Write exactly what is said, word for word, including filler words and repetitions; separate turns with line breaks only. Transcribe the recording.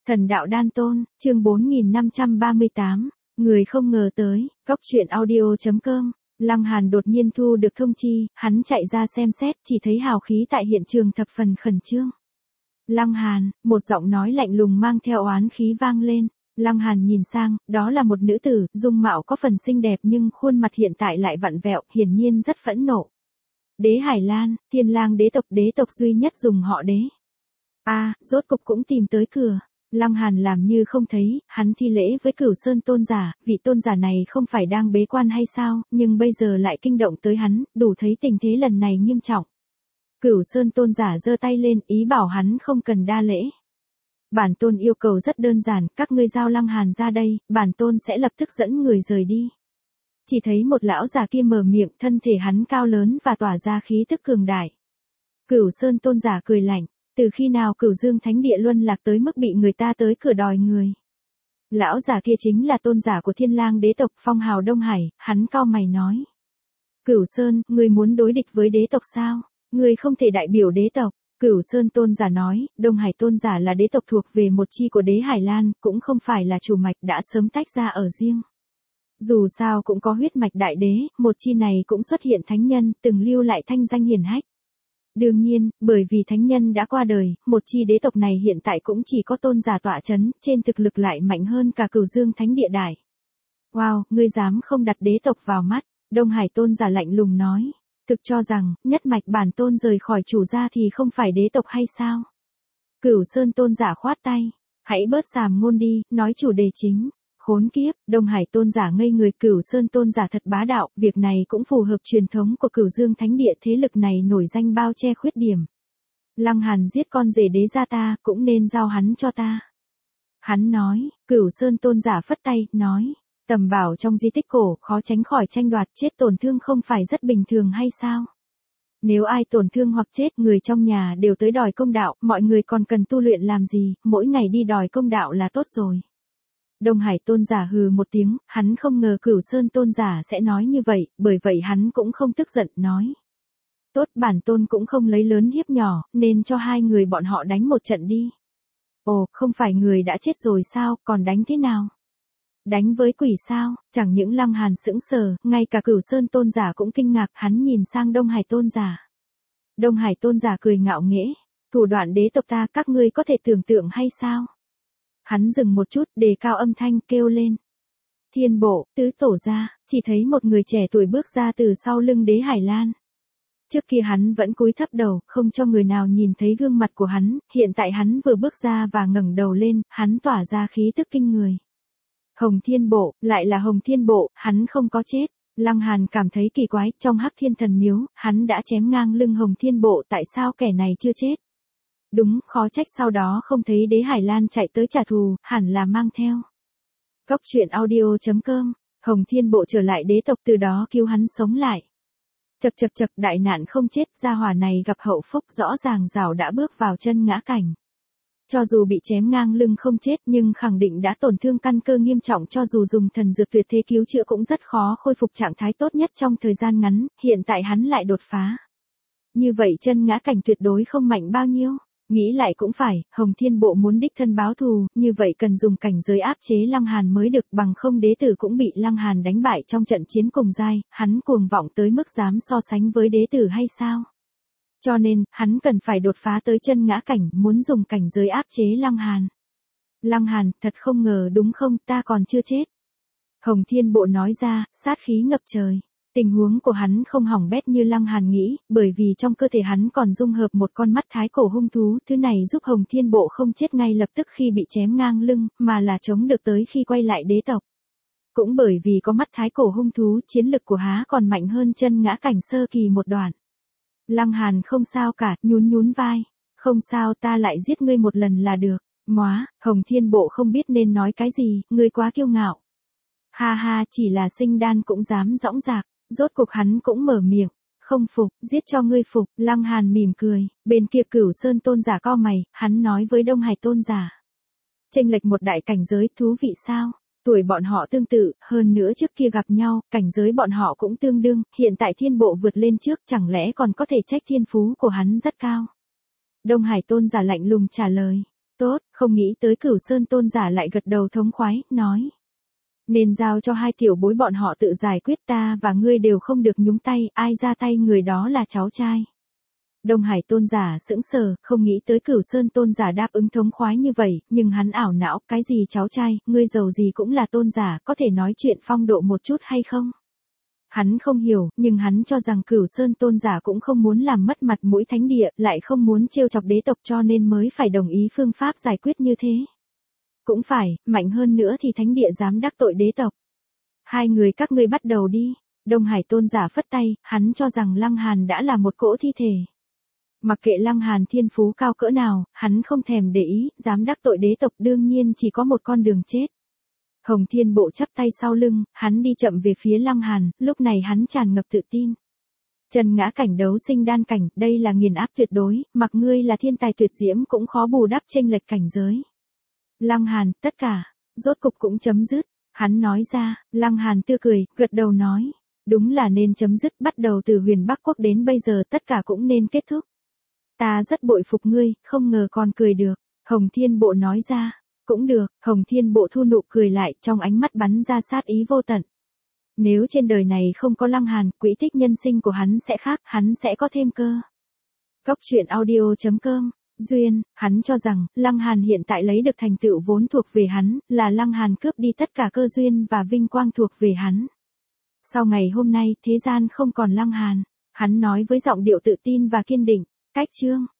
Thần đạo đan tôn, chương bốn nghìn năm trăm ba mươi tám, người không ngờ tới, góc truyện audio.com, Lăng Hàn đột nhiên thu được thông chi, hắn chạy ra xem xét, chỉ thấy hào khí tại hiện trường thập phần khẩn trương. Lăng Hàn, một giọng nói lạnh lùng mang theo oán khí vang lên. Lăng Hàn nhìn sang, đó là một nữ tử, dung mạo có phần xinh đẹp nhưng khuôn mặt hiện tại lại vặn vẹo, hiển nhiên rất phẫn nộ. Đế Hải Lan, Thiên Lang đế tộc, đế tộc duy nhất dùng họ đế. A, à, rốt cục cũng tìm tới cửa. Lăng Hàn làm như không thấy, hắn thi lễ với Cửu Sơn tôn giả, vị tôn giả này không phải đang bế quan hay sao, nhưng bây giờ lại kinh động tới hắn, đủ thấy tình thế lần này nghiêm trọng. Cửu Sơn tôn giả giơ tay lên, ý bảo hắn không cần đa lễ. Bản tôn yêu cầu rất đơn giản, các ngươi giao Lăng Hàn ra đây, bản tôn sẽ lập tức dẫn người rời đi. Chỉ thấy một lão già kia mở miệng, thân thể hắn cao lớn và tỏa ra khí tức cường đại. Cửu Sơn tôn giả cười lạnh, từ khi nào Cửu Dương Thánh Địa luân lạc tới mức bị người ta tới cửa đòi người. Lão già kia chính là tôn giả của Thiên Lang đế tộc, phong hào Đông Hải, hắn cau mày nói. Cửu Sơn, ngươi muốn đối địch với đế tộc sao? Ngươi không thể đại biểu đế tộc. Cửu Sơn tôn giả nói, Đông Hải tôn giả là đế tộc thuộc về một chi của đế Hải Lan, cũng không phải là chủ mạch, đã sớm tách ra ở riêng. Dù sao cũng có huyết mạch đại đế, một chi này cũng xuất hiện thánh nhân, từng lưu lại thanh danh hiển hách. Đương nhiên, bởi vì thánh nhân đã qua đời, một chi đế tộc này hiện tại cũng chỉ có tôn giả tọa chấn, trên thực lực lại mạnh hơn cả Cửu Dương Thánh Địa đại. Wow, ngươi dám không đặt đế tộc vào mắt, Đông Hải tôn giả lạnh lùng nói. Thực cho rằng, nhất mạch bản tôn rời khỏi chủ gia thì không phải đế tộc hay sao? Cửu Sơn tôn giả khoát tay, hãy bớt sàm ngôn đi, nói chủ đề chính. Khốn kiếp, Đông Hải tôn giả ngây người, Cửu Sơn tôn giả thật bá đạo, việc này cũng phù hợp truyền thống của Cửu Dương Thánh Địa, thế lực này nổi danh bao che khuyết điểm. Lăng Hàn giết con rể đế gia ta, cũng nên giao hắn cho ta. Hắn nói, Cửu Sơn tôn giả phất tay, nói. Tầm bảo trong di tích cổ, khó tránh khỏi tranh đoạt, chết tổn thương không phải rất bình thường hay sao? Nếu ai tổn thương hoặc chết, người trong nhà đều tới đòi công đạo, mọi người còn cần tu luyện làm gì, mỗi ngày đi đòi công đạo là tốt rồi. Đông Hải tôn giả hừ một tiếng, hắn không ngờ Cửu Sơn tôn giả sẽ nói như vậy, bởi vậy hắn cũng không tức giận, nói. Tốt, bản tôn cũng không lấy lớn hiếp nhỏ, nên cho hai người bọn họ đánh một trận đi. Ồ, không phải người đã chết rồi sao, còn đánh thế nào? Đánh với quỷ sao? Chẳng những Lăng Hàn sững sờ, ngay cả Cửu Sơn tôn giả cũng kinh ngạc, hắn nhìn sang Đông Hải tôn giả. Đông Hải tôn giả cười ngạo nghễ, thủ đoạn đế tộc ta các ngươi có thể tưởng tượng hay sao? Hắn dừng một chút, đề cao âm thanh, kêu lên. Thiên bộ, tứ tổ ra, chỉ thấy một người trẻ tuổi bước ra từ sau lưng đế Hải Lan. Trước kia hắn vẫn cúi thấp đầu, không cho người nào nhìn thấy gương mặt của hắn, hiện tại hắn vừa bước ra và ngẩng đầu lên, hắn tỏa ra khí tức kinh người. Hồng Thiên Bộ, lại là Hồng Thiên Bộ, hắn không có chết. Lăng Hàn cảm thấy kỳ quái, trong Hắc Thiên Thần Miếu, hắn đã chém ngang lưng Hồng Thiên Bộ, tại sao kẻ này chưa chết? Đúng, khó trách sau đó không thấy đế Hải Lan chạy tới trả thù, hẳn là mang theo. Góc truyện audio.com, Hồng Thiên Bộ trở lại đế tộc, từ đó cứu hắn sống lại. Chậc chậc chậc, đại nạn không chết, gia hỏa này gặp hậu phúc, rõ ràng rào đã bước vào chân ngã cảnh. Cho dù bị chém ngang lưng không chết nhưng khẳng định đã tổn thương căn cơ nghiêm trọng, cho dù dùng thần dược tuyệt thế cứu chữa cũng rất khó khôi phục trạng thái tốt nhất trong thời gian ngắn, hiện tại hắn lại đột phá. Như vậy chân ngã cảnh tuyệt đối không mạnh bao nhiêu. Nghĩ lại cũng phải, Hồng Thiên Bộ muốn đích thân báo thù, như vậy cần dùng cảnh giới áp chế Lăng Hàn mới được, bằng không đế tử cũng bị Lăng Hàn đánh bại trong trận chiến cùng giai, hắn cuồng vọng tới mức dám so sánh với đế tử hay sao? Cho nên, hắn cần phải đột phá tới chân ngã cảnh, muốn dùng cảnh giới áp chế Lăng Hàn. Lăng Hàn, thật không ngờ đúng không, ta còn chưa chết. Hồng Thiên Bộ nói ra, sát khí ngập trời. Tình huống của hắn không hỏng bét như Lăng Hàn nghĩ, bởi vì trong cơ thể hắn còn dung hợp một con mắt thái cổ hung thú, thứ này giúp Hồng Thiên Bộ không chết ngay lập tức khi bị chém ngang lưng, mà là chống được tới khi quay lại đế tộc. Cũng bởi vì có mắt thái cổ hung thú, chiến lực của há còn mạnh hơn chân ngã cảnh sơ kỳ một đoạn. Lăng Hàn không sao cả, nhún nhún vai. Không sao, ta lại giết ngươi một lần là được. Móa, Hồng Thiên Bộ không biết nên nói cái gì, ngươi quá kiêu ngạo. Ha ha, chỉ là sinh đan cũng dám dõng dạc. Rốt cuộc hắn cũng mở miệng. Không phục, giết cho ngươi phục. Lăng Hàn mỉm cười, bên kia Cửu Sơn tôn giả cau mày, hắn nói với Đông Hải tôn giả. Chênh lệch một đại cảnh giới, thú vị sao? Tuổi bọn họ tương tự, hơn nữa trước kia gặp nhau, cảnh giới bọn họ cũng tương đương, hiện tại Thiên Bộ vượt lên trước, chẳng lẽ còn có thể trách thiên phú của hắn rất cao. Đông Hải tôn giả lạnh lùng trả lời. Tốt, Không nghĩ tới Cửu Sơn tôn giả lại gật đầu thống khoái, nói. Nên giao cho hai tiểu bối bọn họ tự giải quyết, ta và ngươi đều không được nhúng tay, ai ra tay người đó là cháu trai. Đông Hải tôn giả sững sờ, không nghĩ tới Cửu Sơn tôn giả đáp ứng thống khoái như vậy, nhưng hắn ảo não, cái gì cháu trai, ngươi giàu gì cũng là tôn giả, có thể nói chuyện phong độ một chút hay không? Hắn không hiểu, nhưng hắn cho rằng Cửu Sơn tôn giả cũng không muốn làm mất mặt mũi thánh địa, lại không muốn trêu chọc đế tộc cho nên mới phải đồng ý phương pháp giải quyết như thế. Cũng phải, mạnh hơn nữa thì thánh địa dám đắc tội đế tộc. Hai người các ngươi bắt đầu đi. Đông Hải tôn giả phất tay, hắn cho rằng Lăng Hàn đã là một cỗ thi thể. Mặc kệ Lăng Hàn thiên phú cao cỡ nào, hắn không thèm để ý, dám đắc tội đế tộc đương nhiên chỉ có một con đường chết. Hồng Thiên Bộ chắp tay sau lưng, hắn đi chậm về phía Lăng Hàn, lúc này hắn tràn ngập tự tin. Chân ngã cảnh đấu sinh đan cảnh, đây là nghiền áp tuyệt đối, mặc ngươi là thiên tài tuyệt diễm cũng khó bù đắp chênh lệch cảnh giới. Lăng Hàn, tất cả, rốt cục cũng chấm dứt, hắn nói ra, Lăng Hàn tươi cười, gật đầu nói, đúng là nên chấm dứt, bắt đầu từ Huyền Bắc Quốc đến bây giờ tất cả cũng nên kết thúc. Ta rất bội phục ngươi, không ngờ còn cười được, Hồng Thiên Bộ nói ra, cũng được, Hồng Thiên Bộ thu nụ cười lại, trong ánh mắt bắn ra sát ý vô tận. Nếu trên đời này không có Lăng Hàn, quỹ tích nhân sinh của hắn sẽ khác, hắn sẽ có thêm cơ. Góc truyện audio chấm com Duyên, hắn cho rằng, Lăng Hàn hiện tại lấy được thành tựu vốn thuộc về hắn, là Lăng Hàn cướp đi tất cả cơ duyên và vinh quang thuộc về hắn. Sau ngày hôm nay, thế gian không còn Lăng Hàn, hắn nói với giọng điệu tự tin và kiên định, cách chương.